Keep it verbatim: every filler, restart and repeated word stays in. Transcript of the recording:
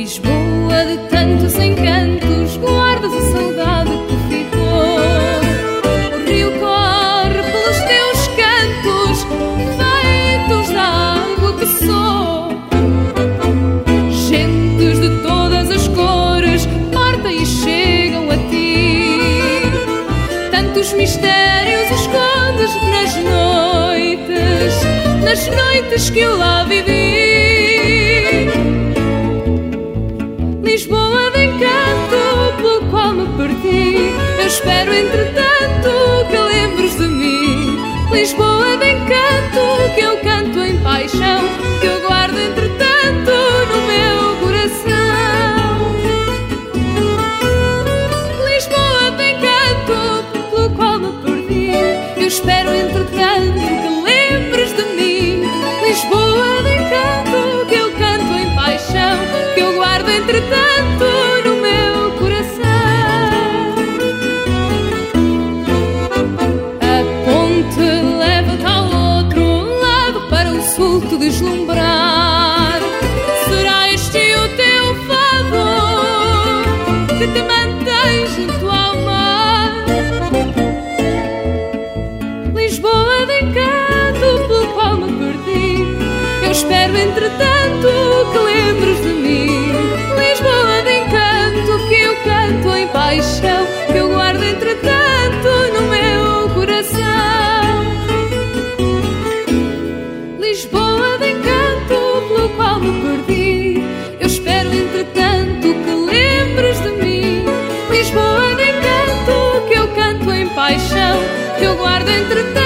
Lisboa de tantos encantos, guardas a saudade que ficou. O rio corre pelos teus cantos, feitos da água que sou. Gentes de todas as cores partem e chegam a ti. Tantos mistérios escondes nas noites, nas noites que eu lá vivi. Lisboa de encanto pelo qual me perdi, eu espero entretanto que lembres de mim. Lisboa de encanto que eu canto em paixão, que eu guardo entretanto no meu coração. Lisboa de encanto pelo qual me perdi, eu espero entretanto que lembres de mim. Lisboa de encanto que eu canto em paixão, que eu guardo entretanto no meu coração. A ponte leva-te ao outro lado, para o sul te deslumbrar. Será este o teu fado que te mantém junto ao mar? Lisboa de encanto pelo qual me perdi, eu espero entretanto que lembres de mim. Lisboa de encanto que eu canto em paixão, que eu guardo entretanto no meu coração. Lisboa de encanto pelo qual me perdi, eu espero entretanto que lembres de mim. Lisboa de encanto que eu canto em paixão, que eu guardo entretanto